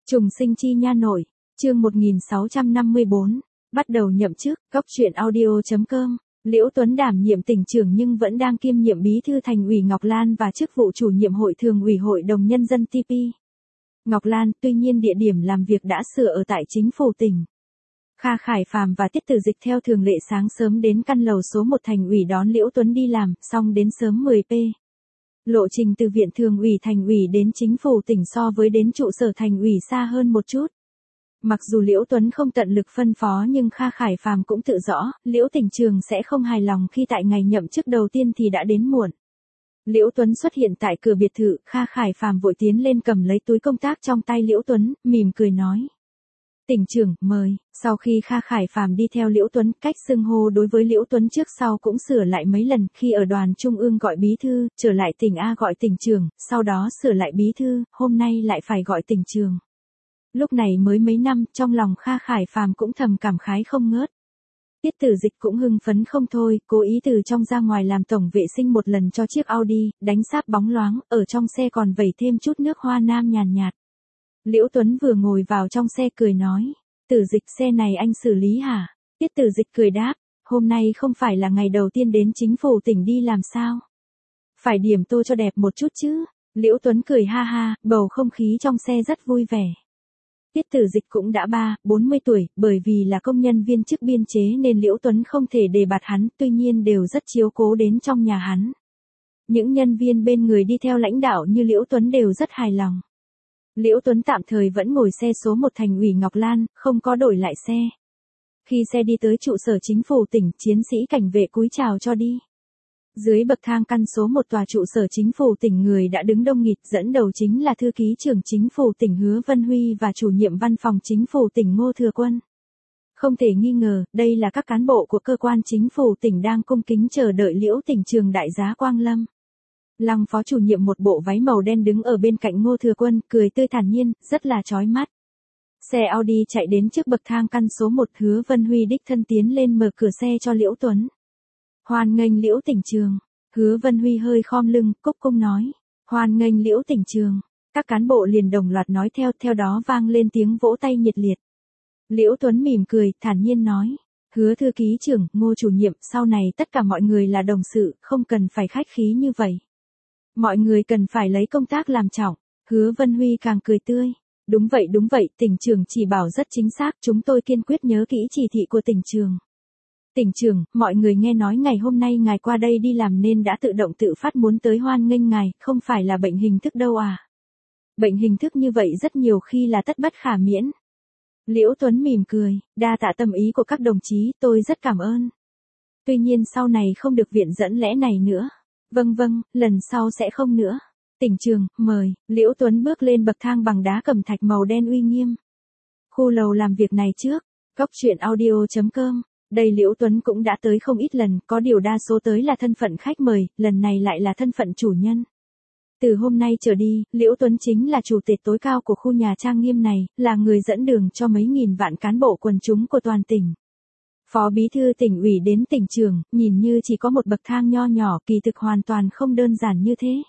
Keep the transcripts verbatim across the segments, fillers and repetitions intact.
Trùng sinh chi nha nội, chương một nghìn sáu trăm năm mươi bốn, bắt đầu nhậm chức, góc truyện audio.com, Liễu Tuấn đảm nhiệm tỉnh trưởng nhưng vẫn đang kiêm nhiệm bí thư thành ủy Ngọc Lan và chức vụ chủ nhiệm hội thường ủy hội đồng nhân dân tê pê. Ngọc Lan, tuy nhiên địa điểm làm việc đã sửa ở tại chính phủ tỉnh. Kha Khải Phàm và Tiết Tử Dịch theo thường lệ sáng sớm đến căn lầu số một thành ủy đón Liễu Tuấn đi làm, xong đến sớm mười phút. Lộ trình từ viện thường ủy thành ủy đến chính phủ tỉnh so với đến trụ sở thành ủy xa hơn một chút. Mặc dù Liễu Tuấn không tận lực phân phó nhưng Kha Khải Phàm cũng tự rõ, Liễu tỉnh trường sẽ không hài lòng khi tại ngày nhậm chức đầu tiên thì đã đến muộn. Liễu Tuấn xuất hiện tại cửa biệt thự, Kha Khải Phàm vội tiến lên cầm lấy túi công tác trong tay Liễu Tuấn, mỉm cười nói. Tỉnh trưởng, mời. Sau khi Kha Khải Phàm đi theo Liễu Tuấn, cách xưng hô đối với Liễu Tuấn trước sau cũng sửa lại mấy lần, khi ở đoàn trung ương gọi bí thư, trở lại tỉnh A gọi tỉnh trưởng, sau đó sửa lại bí thư, hôm nay lại phải gọi tỉnh trưởng. Lúc này mới mấy năm, trong lòng Kha Khải Phàm cũng thầm cảm khái không ngớt. Tiết Tử Dịch cũng hưng phấn không thôi, cố ý từ trong ra ngoài làm tổng vệ sinh một lần cho chiếc Audi, đánh sáp bóng loáng, ở trong xe còn vẩy thêm chút nước hoa nam nhàn nhạt. Liễu Tuấn vừa ngồi vào trong xe cười nói, Tử Dịch xe này anh xử lý hả? Tiết Tử Dịch cười đáp, hôm nay không phải là ngày đầu tiên đến chính phủ tỉnh đi làm sao? Phải điểm tô cho đẹp một chút chứ? Liễu Tuấn cười ha ha, bầu không khí trong xe rất vui vẻ. Tiết Tử Dịch cũng đã ba, bốn mươi tuổi, bởi vì là công nhân viên chức biên chế nên Liễu Tuấn không thể đề bạt hắn, tuy nhiên đều rất chiếu cố đến trong nhà hắn. Những nhân viên bên người đi theo lãnh đạo như Liễu Tuấn đều rất hài lòng. Liễu Tuấn tạm thời vẫn ngồi xe số một thành ủy Ngọc Lan, không có đổi lại xe. Khi xe đi tới trụ sở chính phủ tỉnh, chiến sĩ cảnh vệ cúi chào cho đi. Dưới bậc thang căn số một tòa trụ sở chính phủ tỉnh người đã đứng đông nghịt, dẫn đầu chính là thư ký trưởng chính phủ tỉnh Hứa Vân Huy và chủ nhiệm văn phòng chính phủ tỉnh Ngô Thừa Quân. Không thể nghi ngờ, đây là các cán bộ của cơ quan chính phủ tỉnh đang cung kính chờ đợi Liễu tỉnh trường đại giá Quang Lâm. Lăng phó chủ nhiệm một bộ váy màu đen đứng ở bên cạnh Ngô Thừa Quân, cười tươi thản nhiên, rất là chói mắt. Xe Audi chạy đến trước bậc thang căn số một, Hứa Vân Huy đích thân tiến lên mở cửa xe cho Liễu Tuấn. Hoan nghênh Liễu tỉnh trường. Hứa Vân Huy hơi khom lưng, cúc cung nói. Hoan nghênh Liễu tỉnh trường. Các cán bộ liền đồng loạt nói theo, theo đó vang lên tiếng vỗ tay nhiệt liệt. Liễu Tuấn mỉm cười, thản nhiên nói. Hứa thư ký trưởng, Ngô chủ nhiệm, sau này tất cả mọi người là đồng sự, không cần phải khách khí như vậy. Mọi người cần phải lấy công tác làm trọng. Hứa Vân Huy càng cười tươi. Đúng vậy đúng vậy, tỉnh trưởng chỉ bảo rất chính xác, chúng tôi kiên quyết nhớ kỹ chỉ thị của tỉnh trưởng. Tỉnh trưởng, mọi người nghe nói ngày hôm nay ngài qua đây đi làm nên đã tự động tự phát muốn tới hoan nghênh ngài, không phải là bệnh hình thức đâu à. Bệnh hình thức như vậy rất nhiều khi là tất bất khả miễn. Liễu Tuấn mỉm cười, đa tạ tâm ý của các đồng chí, tôi rất cảm ơn. Tuy nhiên sau này không được viện dẫn lẽ này nữa. Vâng vâng, lần sau sẽ không nữa. Tỉnh trường, mời. Liễu Tuấn bước lên bậc thang bằng đá cẩm thạch màu đen uy nghiêm. Khu lầu làm việc này trước, góc truyện audio.com. Đây Liễu Tuấn cũng đã tới không ít lần, có điều đa số tới là thân phận khách mời, lần này lại là thân phận chủ nhân. Từ hôm nay trở đi, Liễu Tuấn chính là chủ tịch tối cao của khu nhà trang nghiêm này, là người dẫn đường cho mấy nghìn vạn cán bộ quần chúng của toàn tỉnh. Phó bí thư tỉnh ủy đến tỉnh trường, nhìn như chỉ có một bậc thang nho nhỏ, kỳ thực hoàn toàn không đơn giản như thế.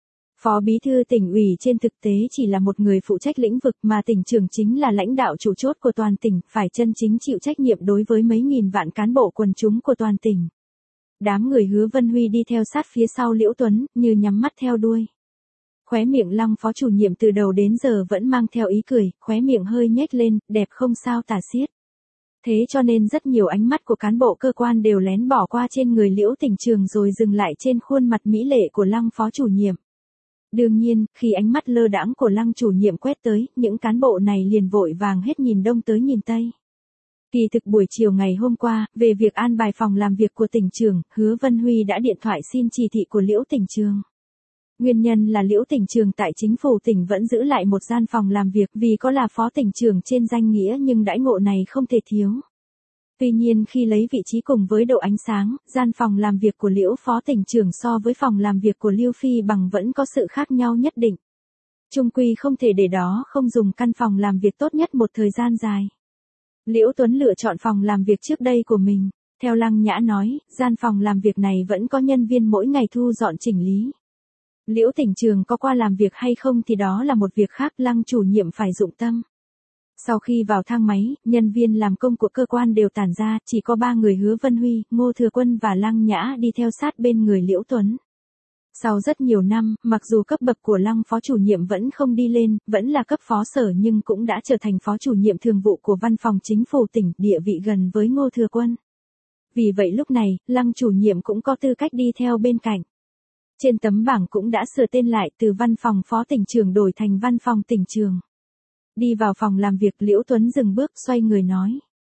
Phó bí thư tỉnh ủy trên thực tế chỉ là một người phụ trách lĩnh vực mà tỉnh trưởng chính là lãnh đạo chủ chốt của toàn tỉnh, phải chân chính chịu trách nhiệm đối với mấy nghìn vạn cán bộ quần chúng của toàn tỉnh. Đám người Hứa Vân Huy đi theo sát phía sau Liễu Tuấn, như nhắm mắt theo đuôi. Khóe miệng Lăng phó chủ nhiệm từ đầu đến giờ vẫn mang theo ý cười, khóe miệng hơi nhếch lên, đẹp không sao tả xiết. Thế cho nên rất nhiều ánh mắt của cán bộ cơ quan đều lén bỏ qua trên người Liễu tỉnh trường rồi dừng lại trên khuôn mặt mỹ lệ của Lăng phó chủ nhiệm. Đương nhiên, khi ánh mắt lơ đãng của Lăng chủ nhiệm quét tới, những cán bộ này liền vội vàng hết nhìn đông tới nhìn tây. Kỳ thực buổi chiều ngày hôm qua, về việc an bài phòng làm việc của tỉnh trường, Hứa Vân Huy đã điện thoại xin chỉ thị của Liễu tỉnh trường. Nguyên nhân là Liễu tỉnh trường tại chính phủ tỉnh vẫn giữ lại một gian phòng làm việc vì có là phó tỉnh trưởng trên danh nghĩa nhưng đãi ngộ này không thể thiếu. Tuy nhiên khi lấy vị trí cùng với độ ánh sáng, gian phòng làm việc của Liễu phó tỉnh trưởng so với phòng làm việc của Lưu Phi Bằng vẫn có sự khác nhau nhất định. Chung quy không thể để đó không dùng căn phòng làm việc tốt nhất một thời gian dài. Liễu Tuấn lựa chọn phòng làm việc trước đây của mình. Theo Lăng Nhã nói, gian phòng làm việc này vẫn có nhân viên mỗi ngày thu dọn chỉnh lý. Liễu tỉnh trường có qua làm việc hay không thì đó là một việc khác, Lăng chủ nhiệm phải dụng tâm. Sau khi vào thang máy, nhân viên làm công của cơ quan đều tản ra, chỉ có ba người Hứa Vân Huy, Ngô Thừa Quân và Lăng Nhã đi theo sát bên người Liễu Tuấn. Sau rất nhiều năm, mặc dù cấp bậc của Lăng phó chủ nhiệm vẫn không đi lên, vẫn là cấp phó sở nhưng cũng đã trở thành phó chủ nhiệm thường vụ của văn phòng chính phủ tỉnh, địa vị gần với Ngô Thừa Quân. Vì vậy lúc này, Lăng chủ nhiệm cũng có tư cách đi theo bên cạnh. Trên tấm bảng cũng đã sửa tên lại từ văn phòng phó tỉnh trưởng đổi thành văn phòng tỉnh trường. Đi vào phòng làm việc, Liễu Tuấn dừng bước xoay người nói.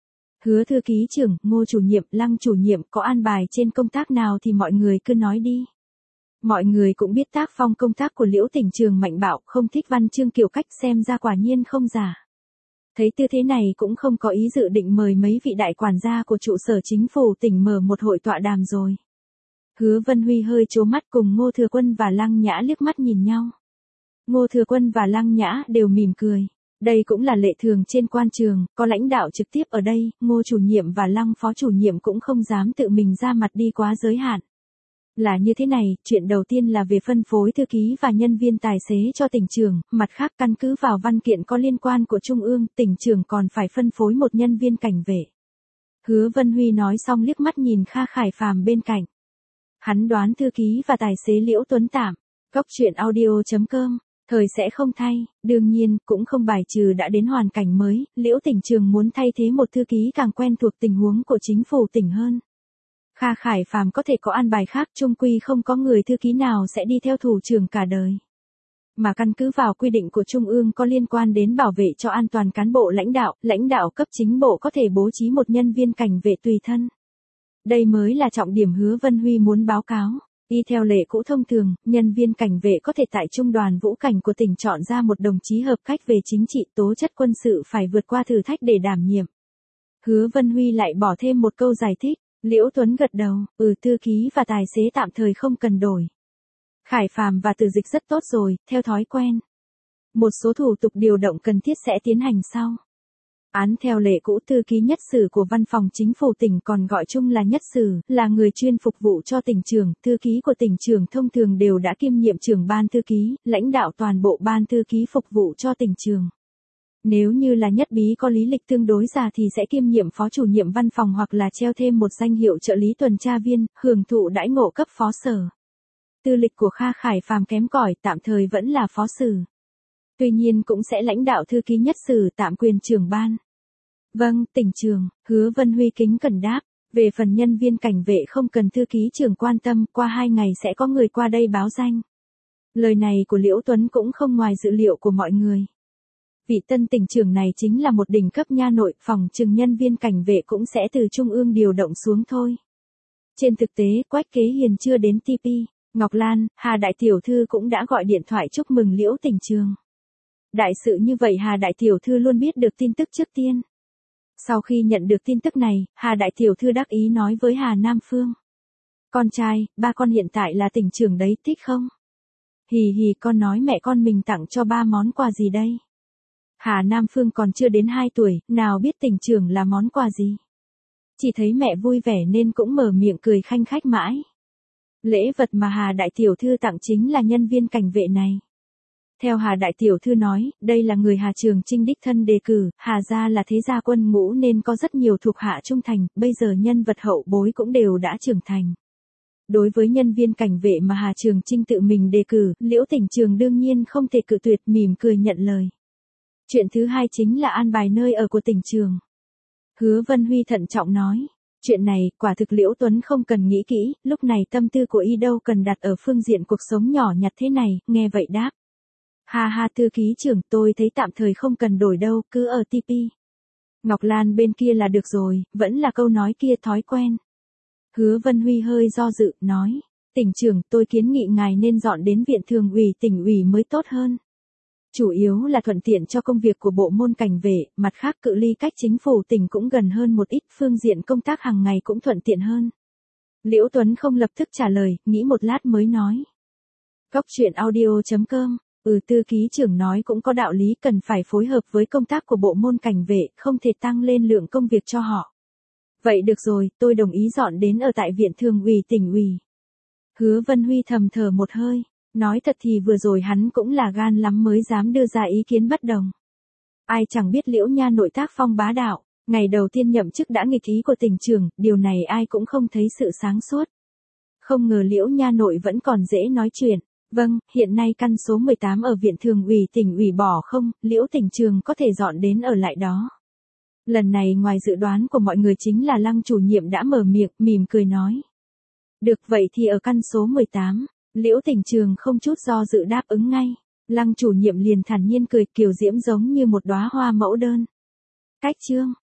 Hứa thư ký trưởng, Ngô chủ nhiệm, Lăng chủ nhiệm có an bài trên công tác nào thì mọi người cứ nói đi. Mọi người cũng biết tác phong công tác của Liễu tỉnh trường mạnh bạo, không thích văn chương kiểu cách, xem ra quả nhiên không giả. Thấy tư thế này cũng không có ý dự định mời mấy vị đại quản gia của trụ sở chính phủ tỉnh mở một hội tọa đàm rồi. Hứa Vân Huy hơi trố mắt cùng Ngô Thừa Quân và Lăng Nhã liếc mắt nhìn nhau. Ngô Thừa Quân và Lăng Nhã đều mỉm cười. Đây cũng là lệ thường trên quan trường, có lãnh đạo trực tiếp ở đây, Ngô chủ nhiệm và Lăng phó chủ nhiệm cũng không dám tự mình ra mặt đi quá giới hạn. Là như thế này, chuyện đầu tiên là về phân phối thư ký và nhân viên tài xế cho tỉnh trưởng, mặt khác căn cứ vào văn kiện có liên quan của Trung ương, tỉnh trưởng còn phải phân phối một nhân viên cảnh vệ. Hứa Vân Huy nói xong liếc mắt nhìn Kha Khải Phàm bên cạnh. Hắn đoán thư ký và tài xế Liễu Tuấn tạm. Cốc truyện audio chấm com, thời sẽ không thay, đương nhiên, cũng không bài trừ đã đến hoàn cảnh mới, Liễu tỉnh trường muốn thay thế một thư ký càng quen thuộc tình huống của chính phủ tỉnh hơn. Kha Khải Phàm có thể có an bài khác, chung quy không có người thư ký nào sẽ đi theo thủ trưởng cả đời. Mà căn cứ vào quy định của Trung ương có liên quan đến bảo vệ cho an toàn cán bộ lãnh đạo, lãnh đạo cấp chính bộ có thể bố trí một nhân viên cảnh vệ tùy thân. Đây mới là trọng điểm Hứa Vân Huy muốn báo cáo. Y theo lệ cũ thông thường, nhân viên cảnh vệ có thể tại trung đoàn vũ cảnh của tỉnh chọn ra một đồng chí hợp cách về chính trị, tố chất quân sự phải vượt qua thử thách để đảm nhiệm. Hứa Vân Huy lại bỏ thêm một câu giải thích. Liễu Tuấn gật đầu, ừ, thư ký và tài xế tạm thời không cần đổi. Khải Phàm và Từ Dịch rất tốt rồi, theo thói quen. Một số thủ tục điều động cần thiết sẽ tiến hành sau. Án theo lệ cũ, thư ký nhất sử của văn phòng chính phủ tỉnh còn gọi chung là nhất sử, là người chuyên phục vụ cho tỉnh trưởng, thư ký của tỉnh trưởng thông thường đều đã kiêm nhiệm trưởng ban thư ký, lãnh đạo toàn bộ ban thư ký phục vụ cho tỉnh trưởng. Nếu như là nhất bí có lý lịch tương đối già thì sẽ kiêm nhiệm phó chủ nhiệm văn phòng hoặc là treo thêm một danh hiệu trợ lý tuần tra viên, hưởng thụ đãi ngộ cấp phó sở. Tư lịch của Kha Khải Phàm kém cỏi, tạm thời vẫn là phó sử. Tuy nhiên cũng sẽ lãnh đạo thư ký nhất sử tạm quyền trưởng ban. Vâng, tỉnh trưởng, Hứa Vân Huy kính cẩn đáp. Về phần nhân viên cảnh vệ không cần thư ký trưởng quan tâm, qua hai ngày sẽ có người qua đây báo danh. Lời này của Liễu Tuấn cũng không ngoài dự liệu của mọi người. Vị tân tỉnh trưởng này chính là một đỉnh cấp nha nội, phòng trừng nhân viên cảnh vệ cũng sẽ từ trung ương điều động xuống thôi. Trên thực tế, Quách Kế Hiền chưa đến tê pê, Ngọc Lan, Hà Đại Tiểu Thư cũng đã gọi điện thoại chúc mừng Liễu tỉnh trường. Đại sự như vậy Hà Đại Tiểu Thư luôn biết được tin tức trước tiên. Sau khi nhận được tin tức này, Hà Đại Tiểu Thư đắc ý nói với Hà Nam Phương. Con trai, ba con hiện tại là tỉnh trưởng đấy, thích không? Hì hì, con nói mẹ con mình tặng cho ba món quà gì đây? Hà Nam Phương còn chưa đến hai tuổi, nào biết tỉnh trưởng là món quà gì. Chỉ thấy mẹ vui vẻ nên cũng mở miệng cười khanh khách mãi. Lễ vật mà Hà Đại Tiểu Thư tặng chính là nhân viên cảnh vệ này. Theo Hà Đại Tiểu Thư nói, đây là người Hà Trường Chinh đích thân đề cử, Hà gia là thế gia quân ngũ nên có rất nhiều thuộc hạ trung thành, bây giờ nhân vật hậu bối cũng đều đã trưởng thành. Đối với nhân viên cảnh vệ mà Hà Trường Chinh tự mình đề cử, Liễu tỉnh trường đương nhiên không thể cự tuyệt, mỉm cười nhận lời. Chuyện thứ hai chính là an bài nơi ở của tỉnh trường. Hứa Vân Huy thận trọng nói. Chuyện này, quả thực Liễu Tuấn không cần nghĩ kỹ, lúc này tâm tư của y đâu cần đặt ở phương diện cuộc sống nhỏ nhặt thế này, nghe vậy đáp. Ha ha, thư ký trưởng, tôi thấy tạm thời không cần đổi đâu, cứ ở tê pê. Ngọc Lan bên kia là được rồi, vẫn là câu nói kia, thói quen. Hứa Vân Huy hơi do dự, nói. Tỉnh trưởng, tôi kiến nghị ngài nên dọn đến viện thường ủy tỉnh ủy mới tốt hơn. Chủ yếu là thuận tiện cho công việc của bộ môn cảnh vệ, mặt khác cự ly cách chính phủ tỉnh cũng gần hơn một ít, phương diện công tác hàng ngày cũng thuận tiện hơn. Liễu Tuấn không lập tức trả lời, nghĩ một lát mới nói. Cốc truyện audio chấm com, ừ, thư ký trưởng nói cũng có đạo lý, cần phải phối hợp với công tác của bộ môn cảnh vệ, không thể tăng lên lượng công việc cho họ. Vậy được rồi, tôi đồng ý dọn đến ở tại viện thường ủy tỉnh ủy. Hứa Vân Huy thầm thở một hơi. Nói thật thì vừa rồi hắn cũng là gan lắm mới dám đưa ra ý kiến bất đồng. Ai chẳng biết Liễu Nha nội tác phong bá đạo, ngày đầu tiên nhậm chức đã nghịch ý của tỉnh trưởng, điều này ai cũng không thấy sự sáng suốt. Không ngờ Liễu Nha nội vẫn còn dễ nói chuyện. Vâng, hiện nay căn số mười tám ở viện thường ủy tỉnh ủy bỏ không, Liễu tỉnh trường có thể dọn đến ở lại đó. Lần này ngoài dự đoán của mọi người chính là Lăng chủ nhiệm đã mở miệng, mỉm cười nói. Được vậy thì ở căn số mười tám, Liễu tỉnh trường không chút do dự đáp ứng ngay. Lăng chủ nhiệm liền thản nhiên cười, kiều diễm giống như một đóa hoa mẫu đơn. Cách chương